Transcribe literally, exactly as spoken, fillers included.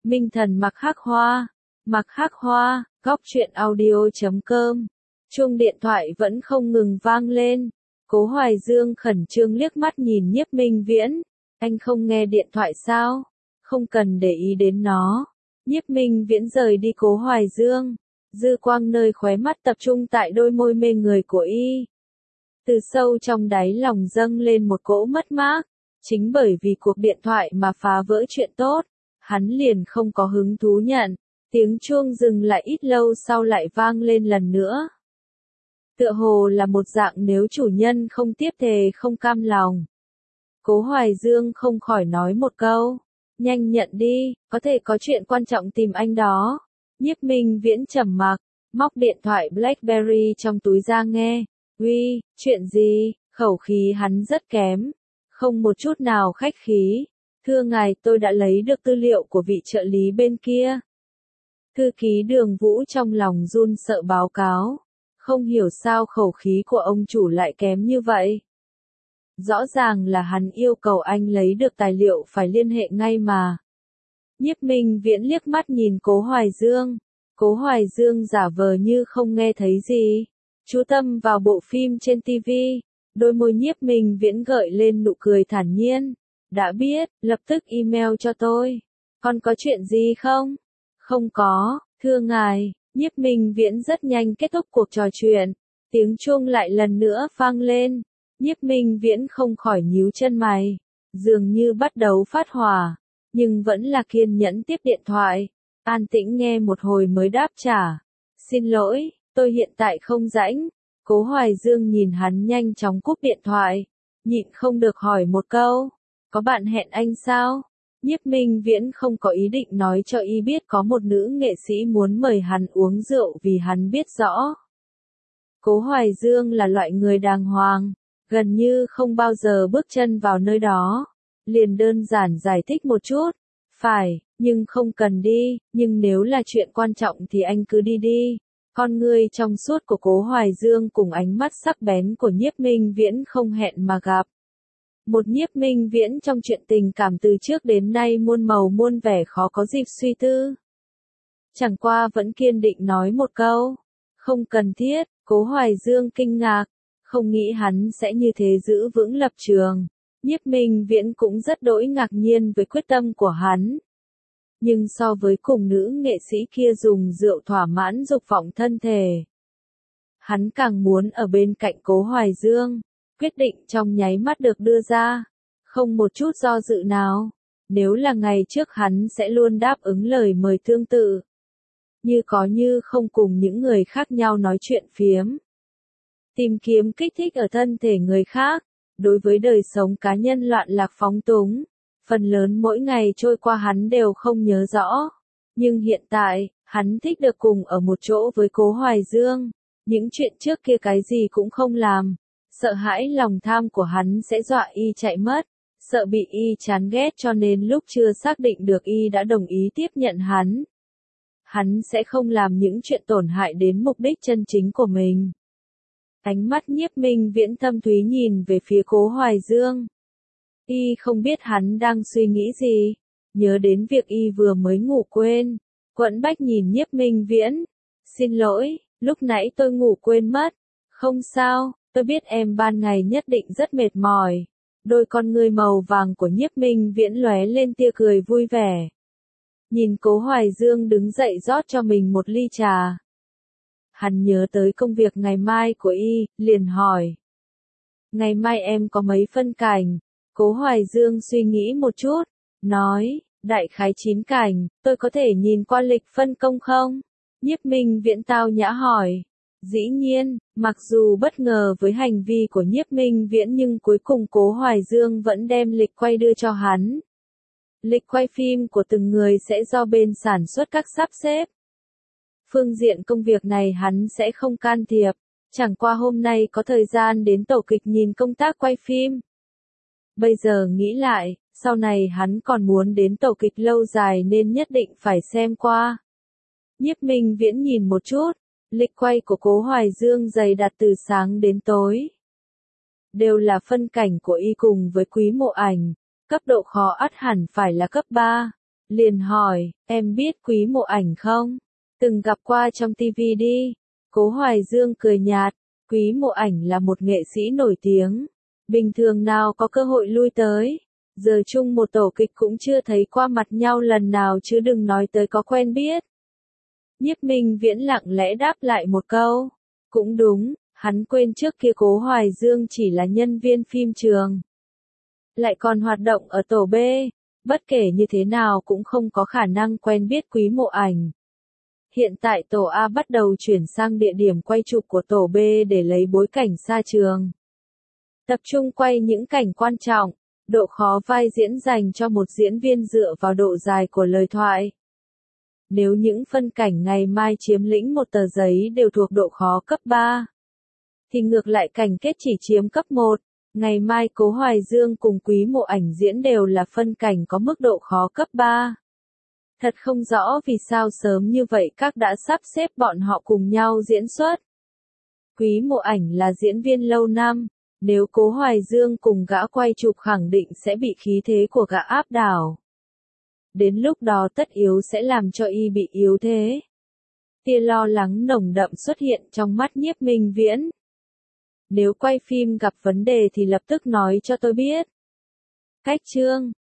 Minh Thần Mặc Hắc Hoa, Mặc Hắc Hoa, góc truyện audio chấm com. Chuông điện thoại vẫn không ngừng vang lên. Cố Hoài Dương khẩn trương liếc mắt nhìn Nhiếp Minh Viễn. Anh không nghe điện thoại sao? Không cần để ý đến nó. Nhiếp Minh Viễn rời đi Cố Hoài Dương. Dư quang nơi khóe mắt tập trung tại đôi môi mê người của y. Từ sâu trong đáy lòng dâng lên một cỗ mất mát. Chính bởi vì cuộc điện thoại mà phá vỡ chuyện tốt, hắn liền không có hứng thú nhận. Tiếng chuông dừng lại ít lâu sau lại vang lên lần nữa. Tựa hồ là một dạng nếu chủ nhân không tiếp thề không cam lòng. Cố Hoài Dương không khỏi nói một câu. Nhanh nhận đi, có thể có chuyện quan trọng tìm anh đó. Nhiếp Minh Viễn trầm mặc, móc điện thoại BlackBerry trong túi ra nghe. Uy, chuyện gì? Khẩu khí hắn rất kém. Không một chút nào khách khí. Thưa ngài, tôi đã lấy được tư liệu của vị trợ lý bên kia. Thư ký Đường Vũ trong lòng run sợ báo cáo. Không hiểu sao khẩu khí của ông chủ lại kém như vậy. Rõ ràng là hắn yêu cầu anh lấy được tài liệu phải liên hệ ngay mà. Nhiếp Minh Viễn liếc mắt nhìn Cố Hoài Dương. Cố Hoài Dương giả vờ như không nghe thấy gì. Chú tâm vào bộ phim trên ti vi. Đôi môi Nhiếp Minh Viễn gợi lên nụ cười thản nhiên. Đã biết, lập tức email cho tôi. Còn có chuyện gì không? Không có, thưa ngài. Nhiếp Minh Viễn rất nhanh kết thúc cuộc trò chuyện. Tiếng chuông lại lần nữa vang lên. Nhiếp Minh Viễn không khỏi nhíu chân mày. Dường như bắt đầu phát hỏa. Nhưng vẫn là kiên nhẫn tiếp điện thoại. An tĩnh nghe một hồi mới đáp trả. Xin lỗi, tôi hiện tại không rảnh. Cố Hoài Dương nhìn hắn nhanh chóng cúp điện thoại. Nhịn không được hỏi một câu. Có bạn hẹn anh sao? Nhiếp Minh Viễn không có ý định nói cho y biết có một nữ nghệ sĩ muốn mời hắn uống rượu vì hắn biết rõ. Cố Hoài Dương là loại người đàng hoàng, gần như không bao giờ bước chân vào nơi đó. Liền đơn giản giải thích một chút. Phải, nhưng không cần đi, nhưng nếu là chuyện quan trọng thì anh cứ đi đi. Con ngươi trong suốt của Cố Hoài Dương cùng ánh mắt sắc bén của Nhiếp Minh Viễn không hẹn mà gặp. Một Nhiếp Minh Viễn trong chuyện tình cảm từ trước đến nay muôn màu muôn vẻ khó có dịp suy tư. Chẳng qua vẫn kiên định nói một câu. Không cần thiết, Cố Hoài Dương kinh ngạc. Không nghĩ hắn sẽ như thế giữ vững lập trường. Nhiếp Minh Viễn cũng rất đỗi ngạc nhiên với quyết tâm của hắn. Nhưng so với cùng nữ nghệ sĩ kia dùng rượu thỏa mãn dục vọng thân thể, hắn càng muốn ở bên cạnh Cố Hoài Dương. Quyết định trong nháy mắt được đưa ra, không một chút do dự nào. Nếu là ngày trước hắn sẽ luôn đáp ứng lời mời tương tự. Như có như không cùng những người khác nhau nói chuyện phiếm. Tìm kiếm kích thích ở thân thể người khác. Đối với đời sống cá nhân loạn lạc phóng túng, phần lớn mỗi ngày trôi qua hắn đều không nhớ rõ. Nhưng hiện tại, hắn thích được cùng ở một chỗ với Cố Hoài Dương. Những chuyện trước kia cái gì cũng không làm. Sợ hãi lòng tham của hắn sẽ dọa y chạy mất. Sợ bị y chán ghét cho nên lúc chưa xác định được y đã đồng ý tiếp nhận hắn. Hắn sẽ không làm những chuyện tổn hại đến mục đích chân chính của mình. Ánh mắt Nhiếp Minh Viễn thâm thúy nhìn về phía Cố Hoài Dương. Y không biết hắn đang suy nghĩ gì. Nhớ đến việc y vừa mới ngủ quên. Quẫn bách nhìn Nhiếp Minh Viễn. Xin lỗi, lúc nãy tôi ngủ quên mất. Không sao, tôi biết em ban ngày nhất định rất mệt mỏi. Đôi con ngươi màu vàng của Nhiếp Minh Viễn lóe lên tia cười vui vẻ. Nhìn Cố Hoài Dương đứng dậy rót cho mình một ly trà. Hắn nhớ tới công việc ngày mai của y, liền hỏi. Ngày mai em có mấy phân cảnh? Cố Hoài Dương suy nghĩ một chút, nói, đại khái chín cảnh, tôi có thể nhìn qua lịch phân công không? Nhiếp Minh Viễn tao nhã hỏi. Dĩ nhiên, mặc dù bất ngờ với hành vi của Nhiếp Minh Viễn nhưng cuối cùng Cố Hoài Dương vẫn đem lịch quay đưa cho hắn. Lịch quay phim của từng người sẽ do bên sản xuất các sắp xếp. Phương diện công việc này hắn sẽ không can thiệp, chẳng qua hôm nay có thời gian đến tổ kịch nhìn công tác quay phim. Bây giờ nghĩ lại, sau này hắn còn muốn đến tổ kịch lâu dài nên nhất định phải xem qua. Nhiếp Minh Viễn nhìn một chút, lịch quay của Cố Hoài Dương dày đặc từ sáng đến tối. Đều là phân cảnh của y cùng với Quý Mộ Ảnh, cấp độ khó ắt hẳn phải là cấp ba. Liền hỏi, em biết Quý Mộ Ảnh không? Từng gặp qua trong tivi đi. Cố Hoài Dương cười nhạt, Quý Mộ Ảnh là một nghệ sĩ nổi tiếng. Bình thường nào có cơ hội lui tới. Giờ chung một tổ kịch cũng chưa thấy qua mặt nhau lần nào chứ đừng nói tới có quen biết. Nhiếp Minh Viễn lặng lẽ đáp lại một câu. Cũng đúng, hắn quên trước kia Cố Hoài Dương chỉ là nhân viên phim trường. Lại còn hoạt động ở tổ B, bất kể như thế nào cũng không có khả năng quen biết Quý Mộ Ảnh. Hiện tại tổ A bắt đầu chuyển sang địa điểm quay chụp của tổ B để lấy bối cảnh xa trường. Tập trung quay những cảnh quan trọng, độ khó vai diễn dành cho một diễn viên dựa vào độ dài của lời thoại. Nếu những phân cảnh ngày mai chiếm lĩnh một tờ giấy đều thuộc độ khó cấp ba, thì ngược lại cảnh kết chỉ chiếm cấp một. Ngày mai Cố Hoài Dương cùng Quý Mộ Ảnh diễn đều là phân cảnh có mức độ khó cấp ba. Thật không rõ vì sao sớm như vậy các đã sắp xếp bọn họ cùng nhau diễn xuất. Quý Mộ Ảnh là diễn viên lâu năm, nếu Cố Hoài Dương cùng gã quay chụp khẳng định sẽ bị khí thế của gã áp đảo. Đến lúc đó tất yếu sẽ làm cho y bị yếu thế. Tia lo lắng nồng đậm xuất hiện trong mắt Nhiếp Minh Viễn. Nếu quay phim gặp vấn đề thì lập tức nói cho tôi biết. Cách chương